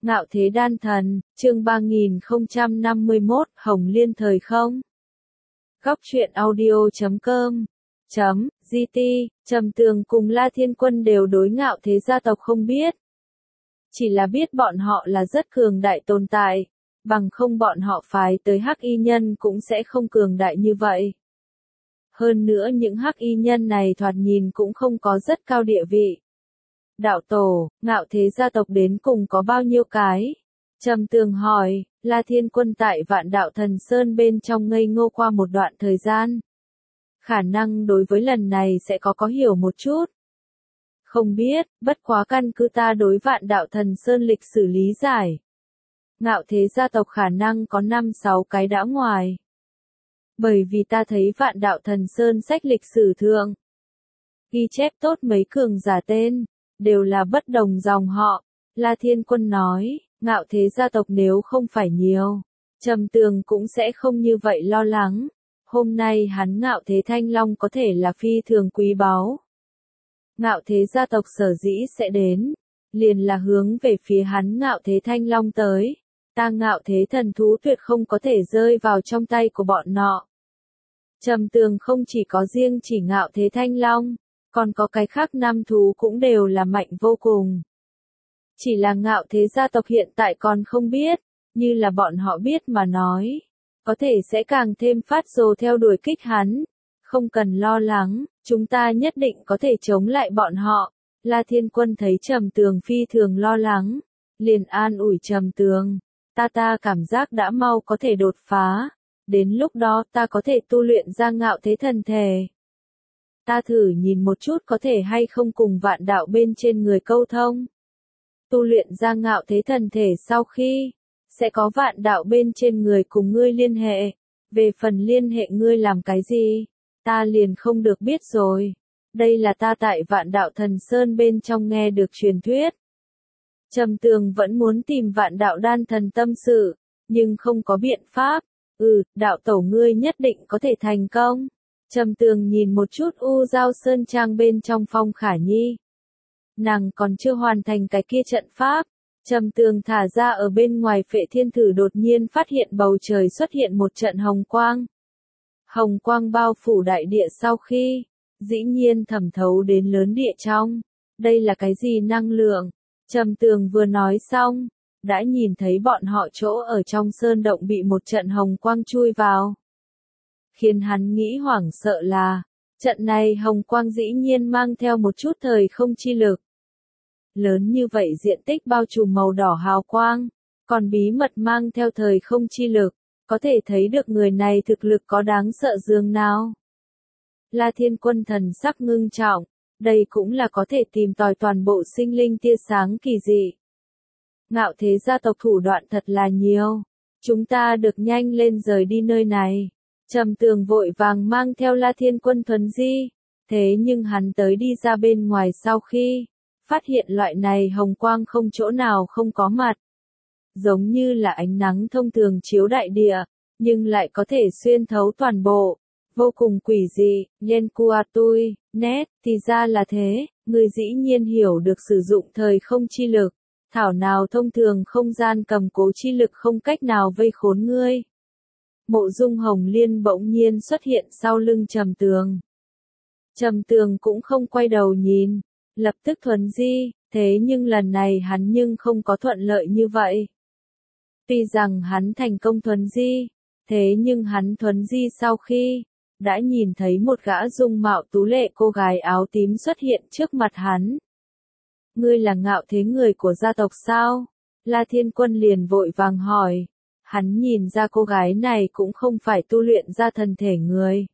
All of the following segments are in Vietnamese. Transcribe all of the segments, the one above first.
Ngạo Thế Đan Thần, chương 3051, Hồng Liên Thời Không. Góc truyện audio.com .gt, Trầm Tường cùng La Thiên Quân đều đối Ngạo Thế gia tộc không biết. Chỉ là biết bọn họ là rất cường đại tồn tại, bằng không bọn họ phái tới Hắc Y Nhân cũng sẽ không cường đại như vậy. Hơn nữa những Hắc Y Nhân này thoạt nhìn cũng không có rất cao địa vị. Đạo tổ, Ngạo Thế gia tộc đến cùng có bao nhiêu cái? Trầm Tường hỏi. La Thiên Quân tại Vạn Đạo Thần Sơn bên trong ngây ngô qua một đoạn thời gian. Khả năng đối với lần này sẽ có hiểu một chút. Không biết, bất quá căn cứ ta đối Vạn Đạo Thần Sơn lịch sử lý giải. Ngạo Thế gia tộc khả năng có 5-6 cái đã ngoài. Bởi vì ta thấy Vạn Đạo Thần Sơn sách lịch sử thượng. Ghi chép tốt mấy cường giả tên, đều là bất đồng dòng họ. La Thiên Quân nói, Ngạo Thế gia tộc nếu không phải nhiều, Trầm Tường cũng sẽ không như vậy lo lắng. Hôm nay hắn Ngạo Thế Thanh Long có thể là phi thường quý báu. Ngạo Thế gia tộc sở dĩ sẽ đến, liền là hướng về phía hắn Ngạo Thế Thanh Long tới. Ta Ngạo Thế thần thú tuyệt không có thể rơi vào trong tay của bọn nọ. Trầm Tường không chỉ có riêng chỉ Ngạo Thế Thanh Long, còn có cái khác nam thú cũng đều là mạnh vô cùng. Chỉ là Ngạo Thế gia tộc hiện tại còn không biết, như là bọn họ biết mà nói, có thể sẽ càng thêm phát rồ theo đuổi kích hắn. Không cần lo lắng, chúng ta nhất định có thể chống lại bọn họ. La Thiên Quân thấy Trầm Tường phi thường lo lắng, liền an ủi Trầm Tường, ta cảm giác đã mau có thể đột phá, đến lúc đó ta có thể tu luyện ra Ngạo Thế thần thể. Ta thử nhìn một chút có thể hay không cùng Vạn Đạo bên trên người câu thông. Tu luyện ra Ngạo Thế thần thể sau khi, sẽ có Vạn Đạo bên trên người cùng ngươi liên hệ. Về phần liên hệ ngươi làm cái gì, ta liền không được biết rồi. Đây là ta tại Vạn Đạo Thần Sơn bên trong nghe được truyền thuyết. Trầm Tường vẫn muốn tìm Vạn Đạo đan thần tâm sự, nhưng không có biện pháp. Đạo tổ ngươi nhất định có thể thành công. Trầm Tường nhìn một chút U Giao Sơn Trang bên trong Phong Khả Nhi. Nàng còn chưa hoàn thành cái kia trận pháp. Trầm Tường thả ra ở bên ngoài Phệ Thiên Thử đột nhiên phát hiện bầu trời xuất hiện một trận hồng quang. Hồng quang bao phủ đại địa sau khi, dĩ nhiên thẩm thấu đến lớn địa trong. Đây là cái gì năng lượng? Trầm Tường vừa nói xong, đã nhìn thấy bọn họ chỗ ở trong sơn động bị một trận hồng quang chui vào. Khiến hắn nghĩ hoảng sợ là, trận này hồng quang dĩ nhiên mang theo một chút thời không chi lực. Lớn như vậy diện tích bao trùm màu đỏ hào quang, còn bí mật mang theo thời không chi lực, có thể thấy được người này thực lực có đáng sợ dường nào. La Thiên Quân thần sắc ngưng trọng, đây cũng là có thể tìm tòi toàn bộ sinh linh tia sáng kỳ dị. Ngạo Thế gia tộc thủ đoạn thật là nhiều, chúng ta được nhanh lên rời đi nơi này. Trầm Tường vội vàng mang theo La Thiên Quân thuấn di, thế nhưng hắn tới đi ra bên ngoài sau khi, phát hiện loại này hồng quang không chỗ nào không có mặt. Giống như là ánh nắng thông thường chiếu đại địa, nhưng lại có thể xuyên thấu toàn bộ. Vô cùng quỷ dị, Yen Kua Tui, nét, thì ra là thế, người dĩ nhiên hiểu được sử dụng thời không chi lực. Thảo nào thông thường không gian cầm cố chi lực không cách nào vây khốn ngươi. Mộ Dung Hồng Liên bỗng nhiên xuất hiện sau lưng Trầm Tường. Trầm Tường cũng không quay đầu nhìn, lập tức thuấn di, thế nhưng lần này hắn nhưng không có thuận lợi như vậy. Tuy rằng hắn thành công thuấn di, thế nhưng hắn thuấn di sau khi, đã nhìn thấy một gã dung mạo tú lệ cô gái áo tím xuất hiện trước mặt hắn. Ngươi là Ngạo Thế người của gia tộc sao? La Thiên Quân liền vội vàng hỏi. Hắn nhìn ra cô gái này cũng không phải tu luyện ra thần thể người.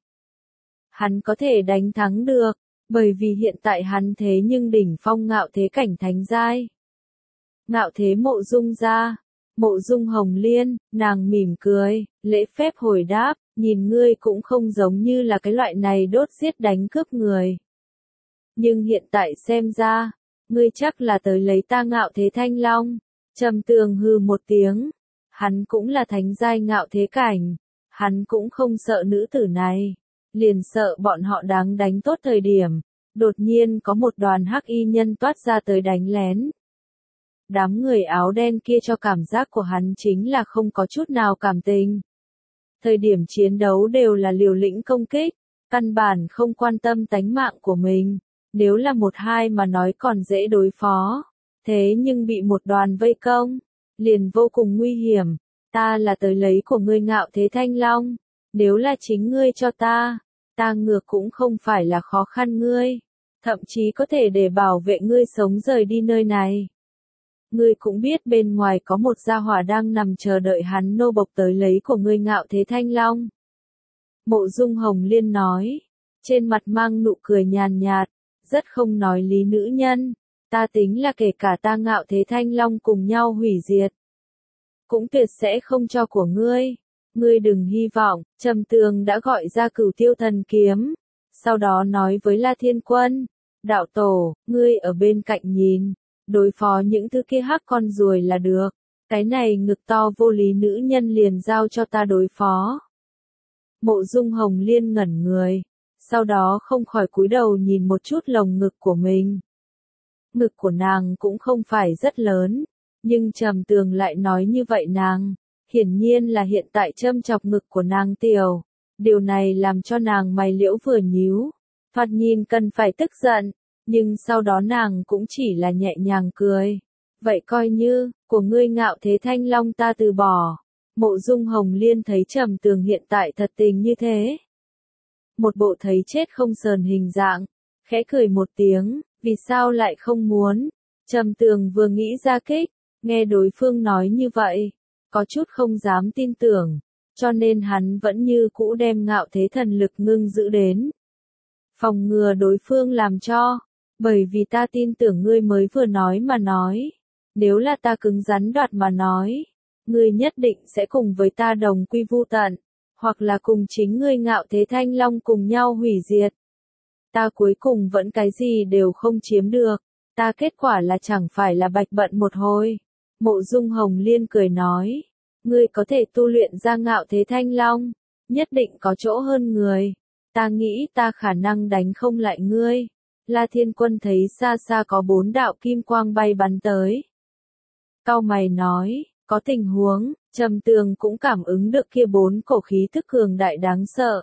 Hắn có thể đánh thắng được, bởi vì hiện tại hắn thế nhưng đỉnh phong Ngạo Thế cảnh thánh giai. Ngạo Thế Mộ Dung gia, Mộ Dung Hồng Liên, nàng mỉm cười, lễ phép hồi đáp, nhìn ngươi cũng không giống như là cái loại này đốt giết đánh cướp người. Nhưng hiện tại xem ra, ngươi chắc là tới lấy ta Ngạo Thế Thanh Long. Trầm Tường hừ một tiếng. Hắn cũng là thánh giai Ngạo Thế cảnh, hắn cũng không sợ nữ tử này, liền sợ bọn họ đáng đánh tốt thời điểm, đột nhiên có một đoàn Hắc Y nhân toát ra tới đánh lén. Đám người áo đen kia cho cảm giác của hắn chính là không có chút nào cảm tình. Thời điểm chiến đấu đều là liều lĩnh công kích, căn bản không quan tâm tánh mạng của mình. Nếu là một hai mà nói còn dễ đối phó. Thế nhưng bị một đoàn vây công, liền vô cùng nguy hiểm. Ta là tới lấy của ngươi Ngạo Thế Thanh Long. Nếu là chính ngươi cho ta ngược cũng không phải là khó khăn ngươi. Thậm chí có thể để bảo vệ ngươi sống rời đi nơi này. Ngươi cũng biết bên ngoài có một gia hỏa đang nằm chờ đợi hắn nô bộc tới lấy của ngươi Ngạo Thế Thanh Long. Mộ Dung Hồng Liên nói, trên mặt mang nụ cười nhàn nhạt, rất không nói lý nữ nhân. Ta tính là kể cả ta Ngạo Thế Thanh Long cùng nhau hủy diệt, cũng tuyệt sẽ không cho của ngươi. Ngươi đừng hy vọng. Trầm Tường đã gọi ra Cửu Tiêu Thần Kiếm, sau đó nói với La Thiên Quân, đạo tổ, ngươi ở bên cạnh nhìn, đối phó những thứ kia hắc con ruồi là được. Cái này ngực to vô lý nữ nhân liền giao cho ta đối phó. Mộ Dung Hồng Liên ngẩn người, sau đó không khỏi cúi đầu nhìn một chút lồng ngực của mình. Ngực của nàng cũng không phải rất lớn, nhưng Trầm Tường lại nói như vậy nàng, hiển nhiên là hiện tại châm chọc ngực của nàng tiểu. Điều này làm cho nàng mày liễu vừa nhíu. Thoạt nhìn cần phải tức giận, nhưng sau đó nàng cũng chỉ là nhẹ nhàng cười. Vậy coi như, của ngươi Ngạo Thế Thanh Long ta từ bỏ. Mộ Dung Hồng Liên thấy Trầm Tường hiện tại thật tình như thế. Một bộ thấy chết không sờn hình dạng, khẽ cười một tiếng, vì sao lại không muốn. Trầm Tường vừa nghĩ ra kích, nghe đối phương nói như vậy, có chút không dám tin tưởng, cho nên hắn vẫn như cũ đem Ngạo Thế thần lực ngưng giữ đến. Phòng ngừa đối phương làm cho, bởi vì ta tin tưởng ngươi mới vừa nói mà nói. Nếu là ta cứng rắn đoạt mà nói, ngươi nhất định sẽ cùng với ta đồng quy vu tận, hoặc là cùng chính ngươi Ngạo Thế Thanh Long cùng nhau hủy diệt. Ta cuối cùng vẫn cái gì đều không chiếm được, ta kết quả là chẳng phải là bạch bận một hồi. Mộ Dung Hồng Liên cười nói, ngươi có thể tu luyện ra Ngạo Thế Thanh Long, nhất định có chỗ hơn người. Ta nghĩ ta khả năng đánh không lại ngươi. La Thiên Quân thấy xa xa có 4 đạo kim quang bay bắn tới. Cau mày nói, có tình huống. Trầm Tường cũng cảm ứng được kia 4 cổ khí thức cường đại đáng sợ.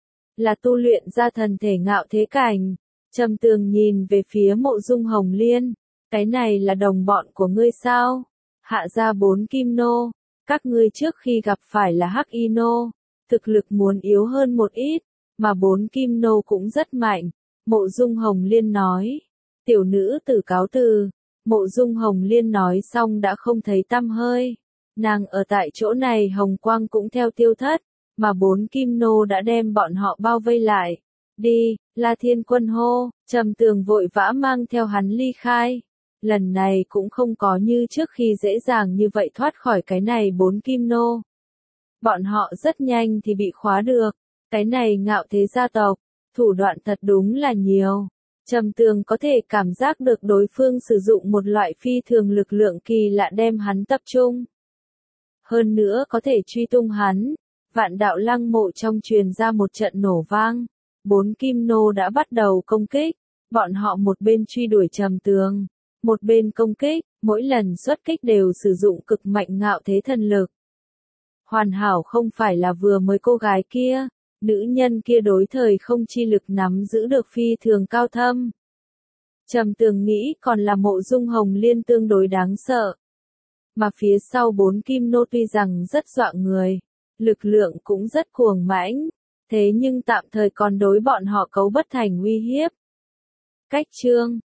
Là tu luyện ra thần thể Ngạo Thế cảnh. Trầm Tường nhìn về phía Mộ Dung Hồng Liên, cái này là đồng bọn của ngươi sao? Hạ ra 4 kim nô, các ngươi trước khi gặp phải là hắc y nô, thực lực muốn yếu hơn một ít, mà 4 kim nô cũng rất mạnh. Mộ Dung Hồng Liên nói, tiểu nữ tử cáo từ. Mộ Dung Hồng Liên nói xong đã không thấy tăm hơi. Nàng ở tại chỗ này hồng quang cũng theo tiêu thất, mà 4 kim nô đã đem bọn họ bao vây lại. Đi, La Thiên Quân hô. Trầm Tường vội vã mang theo hắn ly khai. Lần này cũng không có như trước khi dễ dàng như vậy thoát khỏi cái này 4 kim nô. Bọn họ rất nhanh thì bị khóa được. Cái này Ngạo Thế gia tộc, thủ đoạn thật đúng là nhiều. Trầm Tường có thể cảm giác được đối phương sử dụng một loại phi thường lực lượng kỳ lạ đem hắn tập trung. Hơn nữa có thể truy tung hắn. Vạn đạo lăng mộ trong truyền ra một trận nổ vang. 4 kim nô đã bắt đầu công kích. Bọn họ một bên truy đuổi Trầm Tường, một bên công kích, mỗi lần xuất kích đều sử dụng cực mạnh Ngạo Thế thần lực. Hoàn hảo không phải là vừa mới cô gái kia, nữ nhân kia đối thời không chi lực nắm giữ được phi thường cao thâm. Trầm Tường nghĩ còn là Mộ Dung Hồng Liên tương đối đáng sợ. Mà phía sau 4 kim nô tuy rằng rất dọa người, lực lượng cũng rất cuồng mãnh, thế nhưng tạm thời còn đối bọn họ cấu bất thành uy hiếp. Cách chương